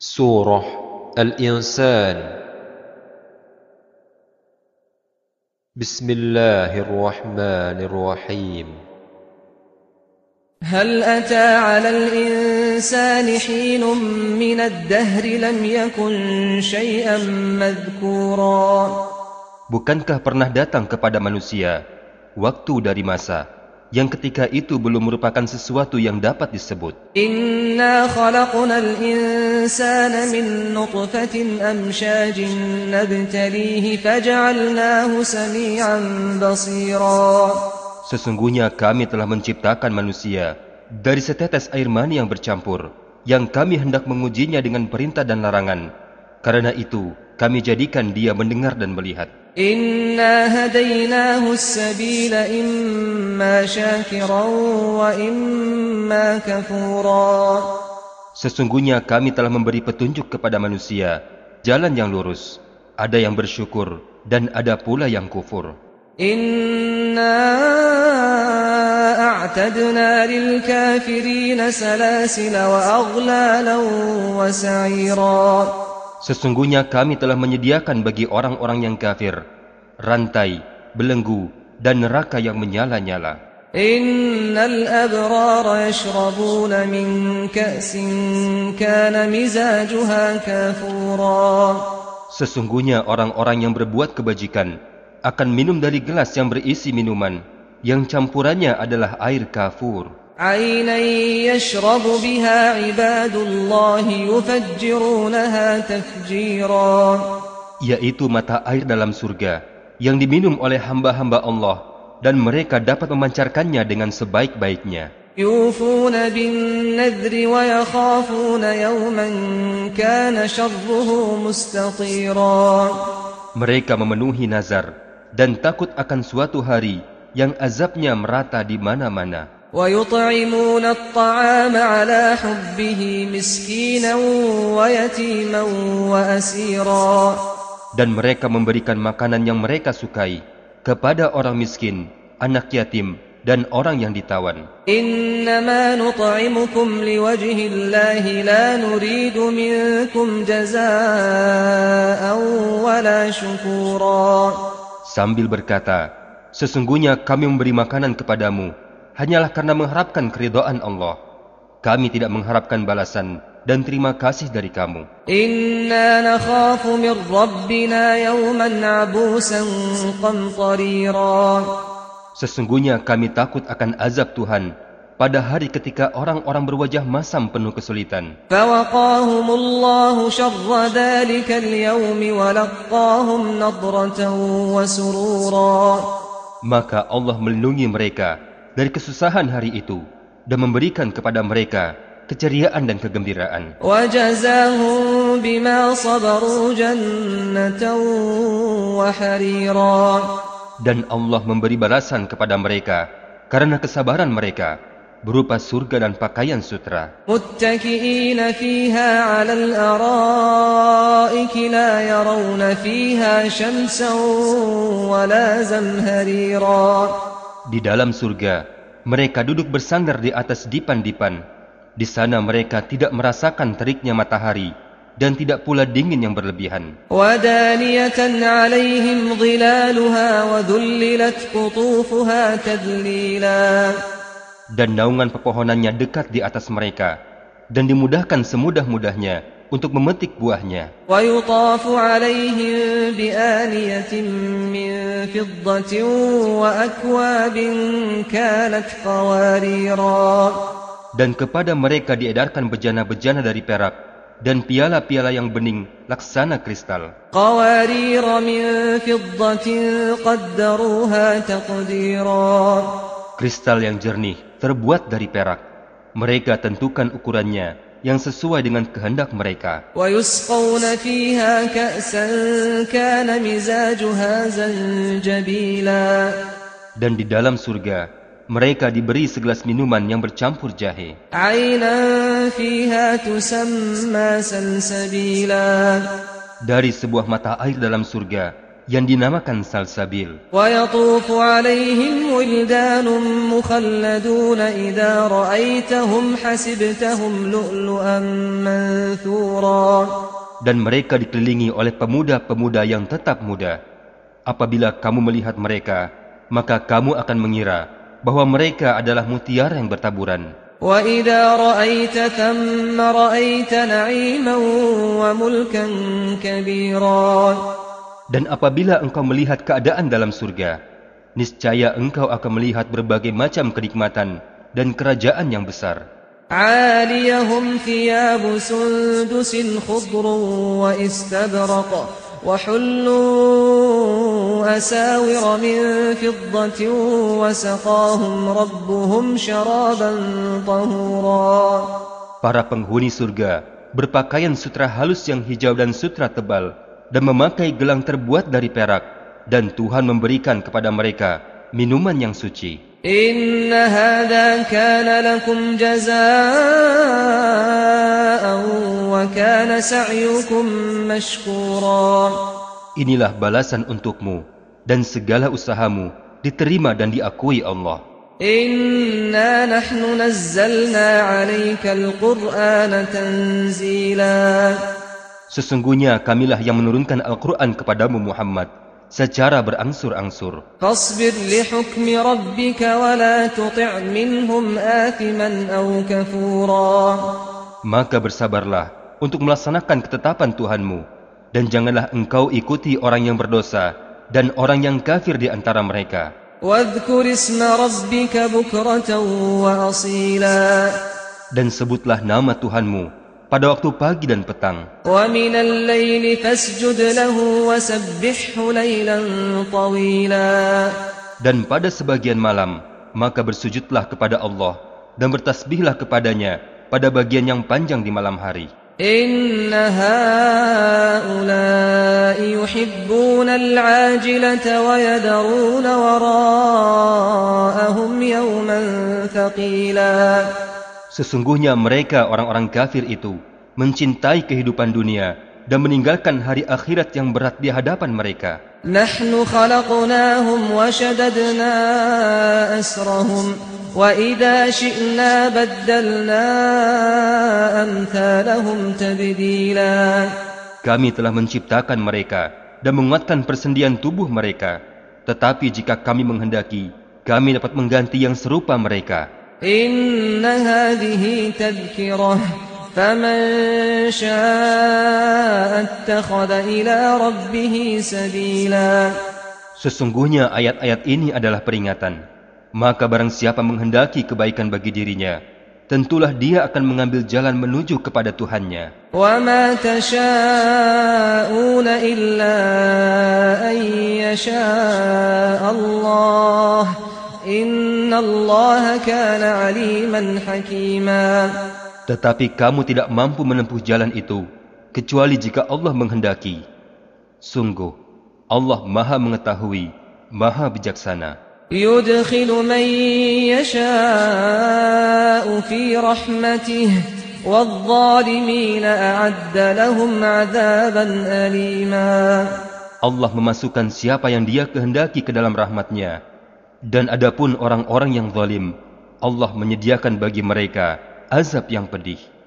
Surah Al-Insan. Bismillahirrahmanirrahim. هل أتى على الإنسان حين من الدهر لم يكن شيئا مذكورا. Bukankah pernah datang kepada manusia waktu dari masa yang ketika itu belum merupakan sesuatu yang dapat disebut? إنا خلقنا الإنسان من نطفة أمشاج نبتليه فجعلناه سميعا بصيرا. Sesungguhnya kami telah menciptakan manusia dari setetes air mani yang bercampur, yang kami hendak mengujinya dengan perintah dan larangan. Karena itu, kami jadikan dia mendengar dan melihat. إنا هديناه السبيل إما شاكرا وإما كفورا. Sesungguhnya kami telah memberi petunjuk kepada manusia, jalan yang lurus. Ada yang bersyukur dan ada pula yang kufur. إنا أعتدنا للكافرين سلاسل وأغلالا وسعيرا. Sesungguhnya kami telah menyediakan bagi orang-orang yang kafir rantai, belenggu, dan neraka yang menyala-nyala. إن الأبرار يشربون من كأس كان مزاجها كافورا. Sesungguhnya orang-orang yang berbuat kebajikan akan minum dari gelas yang berisi minuman yang campurannya adalah air kafur. عينا يشرب بها عباد الله يفجرونها تفجيرا. Yaitu mata air dalam surga yang diminum oleh hamba-hamba Allah, dan mereka dapat memancarkannya dengan sebaik-baiknya. يوفون بالنذر ويخافون يوما كان شره مستطيرا. Mereka memenuhi nazar dan takut akan suatu hari yang azabnya merata di mana-mana. ويطعمون الطعام على حبه مسكينا ويتيما وأسيرا. Dan mereka memberikan makanan yang mereka sukai kepada orang miskin, anak yatim, dan orang yang ditawan. إنما نطعمكم لوجه الله لا نريد منكم جزاء ولا شكورا. Sambil berkata, sesungguhnya kami memberi makanan kepadamu hanyalah karena mengharapkan keridhaan Allah. Kami tidak mengharapkan balasan dan terima kasih dari kamu. إنا نخاف من ربنا يوما عبوسا قمطريرا. Sesungguhnya kami takut akan azab Tuhan pada hari ketika orang-orang berwajah masam penuh kesulitan. فوقاهم الله شر ذلك اليوم ولقاهم نضرة وسرورا. Maka Allah melindungi mereka dari kesusahan hari itu dan memberikan kepada mereka keceriaan dan kegembiraan. وجزاهم بما صبروا جنة وحريرا. Dan Allah memberi balasan kepada mereka karena kesabaran mereka berupa surga dan pakaian sutra. متكئين فيها على الأرائك لا يرون فيها شمسا ولا زمهريرا. Di dalam surga, mereka duduk bersandar di atas dipan-dipan. Di sana mereka tidak merasakan teriknya matahari dan tidak pula dingin yang berlebihan. ودانية عليهم ظلالها وذللت قطوفها تذليلا. Dan naungan pepohonannya dekat di atas mereka dan dimudahkan semudah-mudahnya untuk memetik buahnya. ويطاف عليهم بآنية من فضة وأكواب كانت قواريرا. Dan kepada mereka diedarkan bejana-bejana dari perak dan piala-piala yang bening laksana kristal. قوارير من فضة قدروها تقديرا. Kristal yang jernih terbuat dari perak. Mereka tentukan ukurannya yang sesuai dengan kehendak mereka. ويسقون فيها كأسا كان مزاجها زنجبيلا. Dan di dalam surga, mereka diberi segelas minuman yang bercampur jahe. عينا فيها تسمى سلسبيلا. Dari sebuah mata air dalam surga yang dinamakan salsabil. ويطوف عليهم ولدان مخلدون إذا رأيتهم حسبتهم لؤلؤا منثورا. Dan mereka dikelilingi oleh pemuda-pemuda yang tetap muda. Apabila kamu melihat mereka, maka kamu akan mengira bahwa mereka adalah mutiara yang bertaburan. وَإِذَا رَأَيْتَ ثَمَّ رَأَيْتَ نَعِيمًا وَمُلْكًا كَبِيرًا. Dan apabila engkau melihat keadaan dalam surga, niscaya engkau akan melihat berbagai macam kenikmatan dan kerajaan yang besar. عاليهم ثياب سندس خضر واستبرق وحلوا أساور من فضة وسقاهم ربهم شرابا طهورا. Para penghuni surga berpakaian sutra halus yang hijau dan sutra tebal dan memakai gelang terbuat dari perak, dan Tuhan memberikan kepada mereka minuman yang suci. إن هذا كان لكم جزاء وكان سعيكم مشكورا. Inilah balasan untukmu, dan segala usahamu diterima dan diakui Allah. إنا نحن نزلنا عليك القرآن تنزيلا. Sesungguhnya kamilah yang menurunkan Al-Quran kepadamu Muhammad secara berangsur-angsur. فاصبر لحكم ربك ولا تطع منهم آثما أو كفورا. Maka bersabarlah untuk melaksanakan ketetapan Tuhanmu, dan janganlah engkau ikuti orang yang berdosa dan orang yang kafir di antara mereka. واذكر اسم ربك بكرة وأصيلا. Dan sebutlah nama Tuhanmu pada waktu pagi dan petang. ومن الليل فاسجد له وسبحه ليلا طويلا. Dan pada sebagian malam, maka bersujudlah kepada Allah dan bertasbihlah kepadanya pada bagian yang panjang di malam hari. إن هؤلاء يحبون العاجلة ويذرون وراءهم يوما ثقيلا. Sesungguhnya mereka orang-orang kafir itu mencintai kehidupan dunia dan meninggalkan hari akhirat yang berat di hadapan mereka. نحن خلقناهم وشددنا أسرهم وإذا شئنا بدلنا أمثالهم تبديلا. Kami telah menciptakan mereka dan menguatkan persendian tubuh mereka. Tetapi jika kami menghendaki, kami dapat mengganti yang serupa mereka. إن هذه تذكرة فمن شاء اتخذ إلى ربه سبيلا. Sesungguhnya ayat-ayat ini adalah peringatan. Maka barang siapa menghendaki kebaikan bagi dirinya, tentulah dia akan mengambil jalan menuju kepada Tuhannya. وما تشاءون إلا أن يشاء الله إن الله كان عليما حكيما. Tetapi kamu tidak mampu menempuh jalan itu kecuali jika Allah menghendaki. Sungguh, Allah Maha Mengetahui, Maha Bijaksana. يدخل من يشاء في رحمته والظالمين أعد لهم عذابا أليما. Allah memasukkan siapa yang Dia kehendaki ke dalam rahmat-Nya. Dan adapun orang-orang yang zalim, Allah menyediakan bagi mereka azab yang pedih.